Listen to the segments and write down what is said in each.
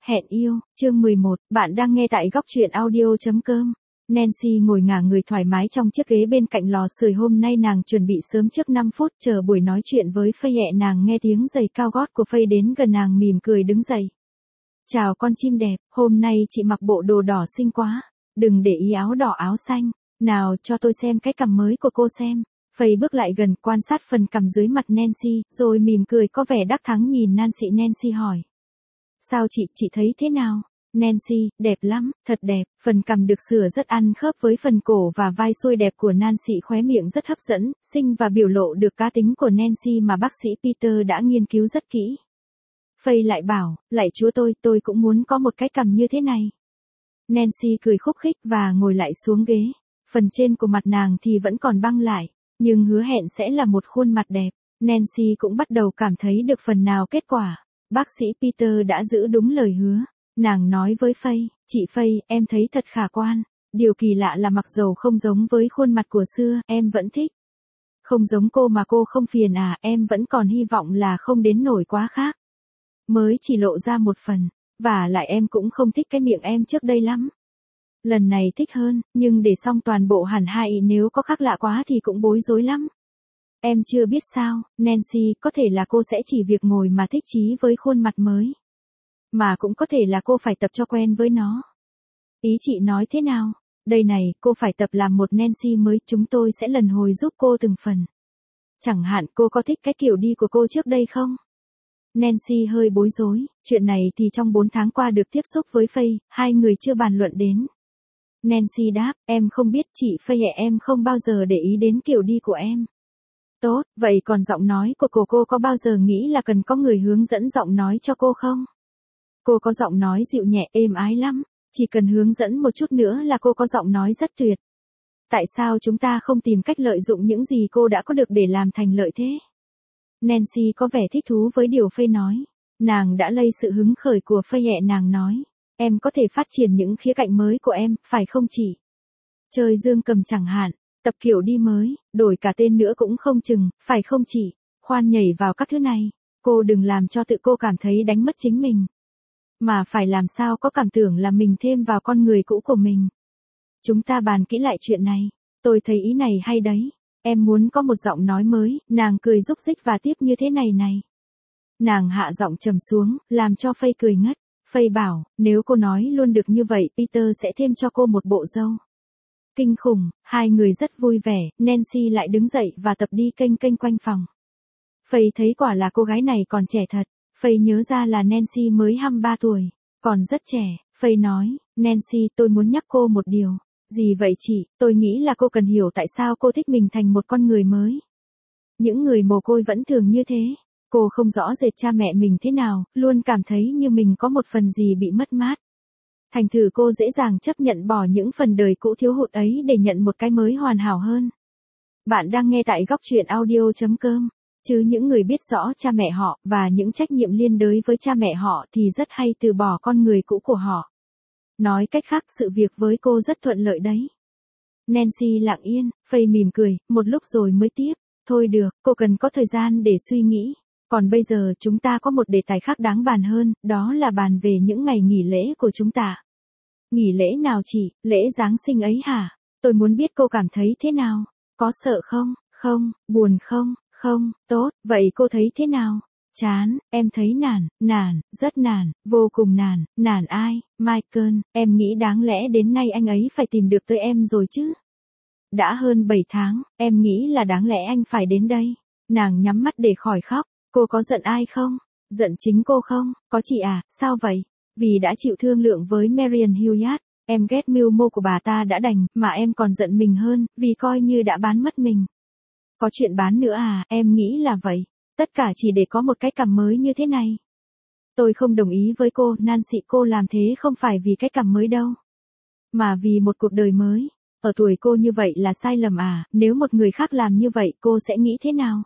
Hẹn yêu, chương 11, bạn đang nghe tại góc truyện audio.com. Nancy ngồi ngả người thoải mái trong chiếc ghế bên cạnh lò sưởi. Hôm nay nàng chuẩn bị sớm trước 5 phút chờ buổi nói chuyện với Faye. Nàng nghe tiếng giày cao gót của Faye đến gần, nàng mỉm cười đứng dậy. Chào con chim đẹp, hôm nay chị mặc bộ đồ đỏ xinh quá. Đừng để ý áo đỏ áo xanh. Nào cho tôi xem cái cằm mới của cô xem. Faye bước lại gần quan sát phần cằm dưới mặt Nancy, rồi mỉm cười có vẻ đắc thắng nhìn Nancy. Nancy hỏi. Sao chị thấy thế nào? Nancy, đẹp lắm, thật đẹp, phần cằm được sửa rất ăn khớp với phần cổ và vai xuôi đẹp của Nancy, khóe miệng rất hấp dẫn, xinh và biểu lộ được cá tính của Nancy mà bác sĩ Peter đã nghiên cứu rất kỹ. Faye lại bảo, lạy chúa tôi cũng muốn có một cái cằm như thế này. Nancy cười khúc khích và ngồi lại xuống ghế. Phần trên của mặt nàng thì vẫn còn băng lại, nhưng hứa hẹn sẽ là một khuôn mặt đẹp. Nancy cũng bắt đầu cảm thấy được phần nào kết quả. Bác sĩ Peter đã giữ đúng lời hứa. Nàng nói với Faye, chị Faye, em thấy thật khả quan. Điều kỳ lạ là mặc dầu không giống với khuôn mặt của xưa, em vẫn thích. Không giống cô mà cô không phiền à, em vẫn còn hy vọng là không đến nổi quá khác. Mới chỉ lộ ra một phần, và lại em cũng không thích cái miệng em trước đây lắm. Lần này thích hơn, nhưng để xong toàn bộ hẳn hai, nếu có khác lạ quá thì cũng bối rối lắm. Em chưa biết sao, Nancy, có thể là cô sẽ chỉ việc ngồi mà thích chí với khuôn mặt mới. Mà cũng có thể là cô phải tập cho quen với nó. Ý chị nói thế nào? Đây này, cô phải tập làm một Nancy mới, chúng tôi sẽ lần hồi giúp cô từng phần. Chẳng hạn cô có thích cái kiểu đi của cô trước đây không? Nancy hơi bối rối, chuyện này thì trong 4 tháng qua được tiếp xúc với Faye, hai người chưa bàn luận đến. Nancy đáp, em không biết chị Faye, em không bao giờ để ý đến kiểu đi của em. Tốt, vậy còn giọng nói của cô có bao giờ nghĩ là cần có người hướng dẫn giọng nói cho cô không? Cô có giọng nói dịu nhẹ êm ái lắm, chỉ cần hướng dẫn một chút nữa là cô có giọng nói rất tuyệt. Tại sao chúng ta không tìm cách lợi dụng những gì cô đã có được để làm thành lợi thế? Nancy có vẻ thích thú với điều Faye nói. Nàng đã lây sự hứng khởi của Faye. Nàng nói, em có thể phát triển những khía cạnh mới của em, phải không chị? Chơi dương cầm chẳng hạn, tập kiểu đi mới, đổi cả tên nữa cũng không chừng, phải không chị? Khoan nhảy vào các thứ này, cô đừng làm cho tự cô cảm thấy đánh mất chính mình. Mà phải làm sao có cảm tưởng là mình thêm vào con người cũ của mình. Chúng ta bàn kỹ lại chuyện này, tôi thấy ý này hay đấy. Em muốn có một giọng nói mới, nàng cười rúc rích và tiếp như thế này này. Nàng hạ giọng trầm xuống, làm cho Faye cười ngất. Faye bảo, nếu cô nói luôn được như vậy, Peter sẽ thêm cho cô một bộ râu. Kinh khủng, hai người rất vui vẻ, Nancy lại đứng dậy và tập đi kênh quanh phòng. Faye thấy quả là cô gái này còn trẻ thật. Faye nhớ ra là Nancy mới 23 tuổi, còn rất trẻ. Faye nói, Nancy, tôi muốn nhắc cô một điều. Gì vậy chị? Tôi nghĩ là cô cần hiểu tại sao cô thích mình thành một con người mới. Những người mồ côi vẫn thường như thế. Cô không rõ rệt cha mẹ mình thế nào, luôn cảm thấy như mình có một phần gì bị mất mát. Thành thử cô dễ dàng chấp nhận bỏ những phần đời cũ thiếu hụt ấy để nhận một cái mới hoàn hảo hơn. Bạn đang nghe tại góc truyện audio.com. Chứ những người biết rõ cha mẹ họ và những trách nhiệm liên đới với cha mẹ họ thì rất hay từ bỏ con người cũ của họ. Nói cách khác, sự việc với cô rất thuận lợi đấy. Nancy lặng yên, Faye mỉm cười, một lúc rồi mới tiếp. Thôi được, cô cần có thời gian để suy nghĩ. Còn bây giờ chúng ta có một đề tài khác đáng bàn hơn, đó là bàn về những ngày nghỉ lễ của chúng ta. Nghỉ lễ nào chị? Lễ Giáng sinh ấy hả? Tôi muốn biết cô cảm thấy thế nào? Có sợ không? Không, buồn không? Không, tốt, vậy cô thấy thế nào? Chán, em thấy nản, rất nản, vô cùng nản ai? Michael, em nghĩ đáng lẽ đến nay anh ấy phải tìm được tới em rồi chứ? Đã hơn 7 tháng, em nghĩ là đáng lẽ anh phải đến đây. Nàng nhắm mắt để khỏi khóc, cô có giận ai không? Giận chính cô không? Có chị à, sao vậy? Vì đã chịu thương lượng với Marian Hilliard, em ghét mưu mô của bà ta đã đành, mà em còn giận mình hơn, vì coi như đã bán mất mình. Có chuyện bán nữa à, em nghĩ là vậy. Tất cả chỉ để có một cái cằm mới như thế này. Tôi không đồng ý với cô, Nancy, cô làm thế không phải vì cái cằm mới đâu. Mà vì một cuộc đời mới. Ở tuổi cô như vậy là sai lầm à, nếu một người khác làm như vậy cô sẽ nghĩ thế nào?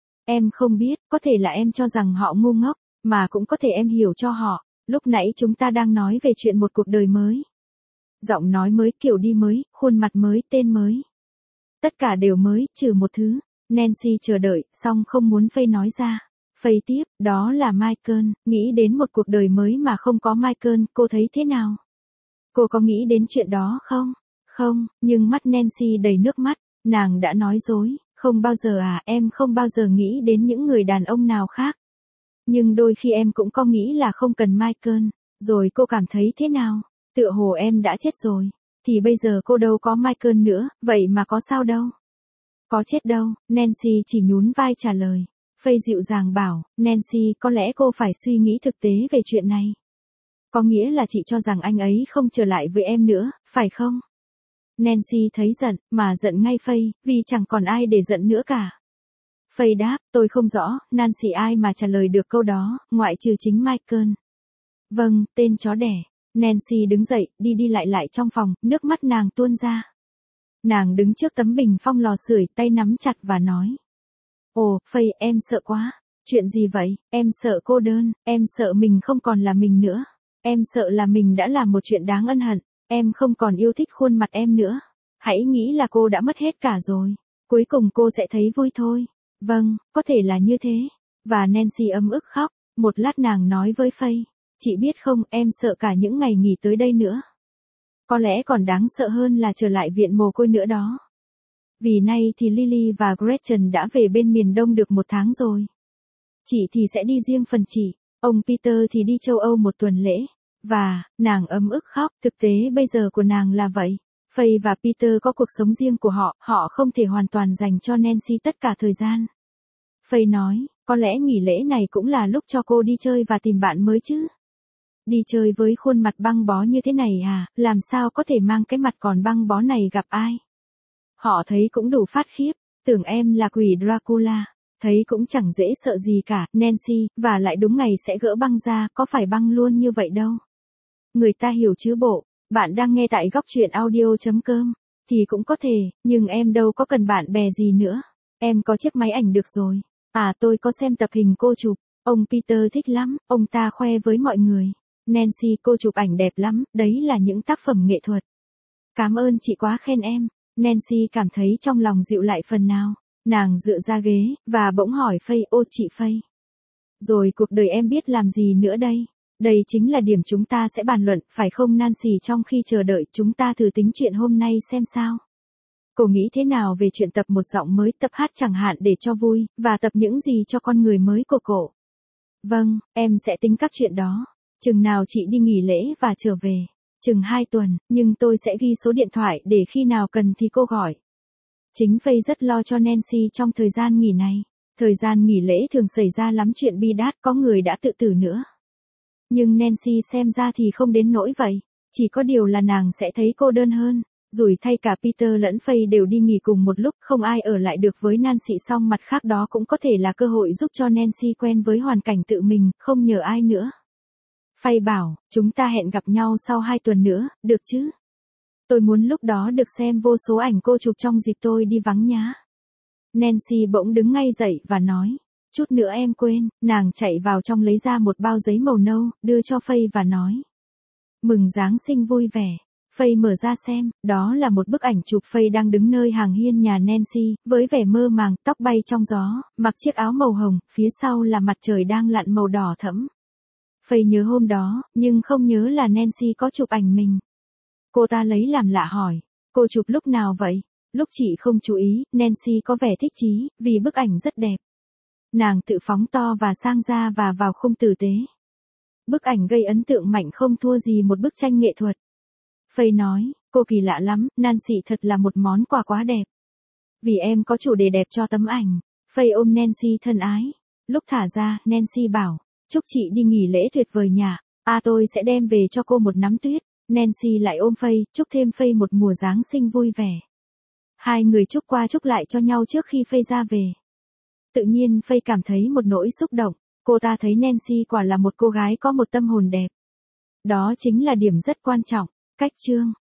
Em không biết, có thể là em cho rằng họ ngu ngốc, mà cũng có thể em hiểu cho họ. Lúc nãy chúng ta đang nói về chuyện một cuộc đời mới. Giọng nói mới, kiểu đi mới, khuôn mặt mới, tên mới. Tất cả đều mới, trừ một thứ. Nancy chờ đợi, song không muốn Faye nói ra. Faye tiếp, đó là Michael, nghĩ đến một cuộc đời mới mà không có Michael, cô thấy thế nào? Cô có nghĩ đến chuyện đó không? Không, nhưng mắt Nancy đầy nước mắt, nàng đã nói dối, không bao giờ à, em không bao giờ nghĩ đến những người đàn ông nào khác. Nhưng đôi khi em cũng có nghĩ là không cần Michael, rồi cô cảm thấy thế nào? Tựa hồ em đã chết rồi, thì bây giờ cô đâu có Michael nữa, vậy mà có sao đâu? Có chết đâu, Nancy chỉ nhún vai trả lời. Faye dịu dàng bảo, Nancy, có lẽ cô phải suy nghĩ thực tế về chuyện này. Có nghĩa là chị cho rằng anh ấy không trở lại với em nữa, phải không? Nancy thấy giận, mà giận ngay Faye, vì chẳng còn ai để giận nữa cả. Faye đáp, tôi không rõ, Nancy ai mà trả lời được câu đó, ngoại trừ chính Michael. Vâng, tên chó đẻ. Nancy đứng dậy, đi đi lại lại trong phòng, nước mắt nàng tuôn ra. Nàng đứng trước tấm bình phong lò sưởi, tay nắm chặt và nói. Ồ, Faye, em sợ quá. Chuyện gì vậy? Em sợ cô đơn, em sợ mình không còn là mình nữa. Em sợ là mình đã làm một chuyện đáng ân hận. Em không còn yêu thích khuôn mặt em nữa. Hãy nghĩ là cô đã mất hết cả rồi. Cuối cùng cô sẽ thấy vui thôi. Vâng, có thể là như thế. Và Nancy ấm ức khóc. Một lát nàng nói với Faye. Chị biết không, em sợ cả những ngày nghỉ tới đây nữa. Có lẽ còn đáng sợ hơn là trở lại viện mồ côi nữa đó. Vì nay thì Lily và Gretchen đã về bên miền Đông được 1 tháng rồi. Chị thì sẽ đi riêng phần chị, ông Peter thì đi châu Âu 1 tuần lễ. Và, nàng ấm ức khóc, thực tế bây giờ của nàng là vậy. Faye và Peter có cuộc sống riêng của họ, họ không thể hoàn toàn dành cho Nancy tất cả thời gian. Faye nói, có lẽ nghỉ lễ này cũng là lúc cho cô đi chơi và tìm bạn mới chứ. Đi chơi với khuôn mặt băng bó như thế này à, làm sao có thể mang cái mặt còn băng bó này gặp ai? Họ thấy cũng đủ phát khiếp, tưởng em là quỷ Dracula, thấy cũng chẳng dễ sợ gì cả, Nancy, và lại đúng ngày sẽ gỡ băng ra, có phải băng luôn như vậy đâu. Người ta hiểu chứ bộ, bạn đang nghe tại góc truyện audio.com, thì cũng có thể, nhưng em đâu có cần bạn bè gì nữa, em có chiếc máy ảnh được rồi. À tôi có xem tập hình cô chụp, ông Peter thích lắm, ông ta khoe với mọi người. Nancy, cô chụp ảnh đẹp lắm, đấy là những tác phẩm nghệ thuật. Cảm ơn chị quá khen em. Nancy cảm thấy trong lòng dịu lại phần nào. Nàng dựa ra ghế, và bỗng hỏi Faye, ô chị Faye. Rồi cuộc đời em biết làm gì nữa đây? Đây chính là điểm chúng ta sẽ bàn luận, phải không Nancy? Trong khi chờ đợi, chúng ta thử tính chuyện hôm nay xem sao. Cô nghĩ thế nào về chuyện tập một giọng mới, tập hát chẳng hạn để cho vui, và tập những gì cho con người mới của cổ? Vâng, em sẽ tính các chuyện đó. Chừng nào chị đi nghỉ lễ và trở về? Chừng 2 tuần, nhưng tôi sẽ ghi số điện thoại để khi nào cần thì cô gọi. Chính Faye rất lo cho Nancy trong thời gian nghỉ này. Thời gian nghỉ lễ thường xảy ra lắm chuyện bi đát, có người đã tự tử nữa. Nhưng Nancy xem ra thì không đến nỗi vậy. Chỉ có điều là nàng sẽ thấy cô đơn hơn. Rủi thay cả Peter lẫn Faye đều đi nghỉ cùng một lúc, không ai ở lại được với Nancy, song mặt khác đó cũng có thể là cơ hội giúp cho Nancy quen với hoàn cảnh tự mình, không nhờ ai nữa. Faye bảo, chúng ta hẹn gặp nhau sau 2 tuần nữa, được chứ? Tôi muốn lúc đó được xem vô số ảnh cô chụp trong dịp tôi đi vắng nhá. Nancy bỗng đứng ngay dậy và nói, chút nữa em quên, nàng chạy vào trong lấy ra một bao giấy màu nâu, đưa cho Faye và nói. Mừng Giáng sinh vui vẻ. Faye mở ra xem, đó là một bức ảnh chụp Faye đang đứng nơi hàng hiên nhà Nancy, với vẻ mơ màng, tóc bay trong gió, mặc chiếc áo màu hồng, phía sau là mặt trời đang lặn màu đỏ thẫm. Faye nhớ hôm đó, nhưng không nhớ là Nancy có chụp ảnh mình. Cô ta lấy làm lạ hỏi, cô chụp lúc nào vậy? Lúc chị không chú ý, Nancy có vẻ thích chí, vì bức ảnh rất đẹp. Nàng tự phóng to và sang ra và vào khung tử tế. Bức ảnh gây ấn tượng mạnh không thua gì một bức tranh nghệ thuật. Faye nói, cô kỳ lạ lắm, Nancy thật là một món quà quá đẹp. Vì em có chủ đề đẹp cho tấm ảnh. Faye ôm Nancy thân ái. Lúc thả ra, Nancy bảo, chúc chị đi nghỉ lễ tuyệt vời nhỉ. Tôi sẽ đem về cho cô một nắm tuyết. Nancy lại ôm Faye, chúc thêm Faye một mùa Giáng sinh vui vẻ. Hai người chúc qua chúc lại cho nhau trước khi Faye ra về. Tự nhiên Faye cảm thấy một nỗi xúc động. Cô ta thấy Nancy quả là một cô gái có một tâm hồn đẹp. Đó chính là điểm rất quan trọng. Cách chương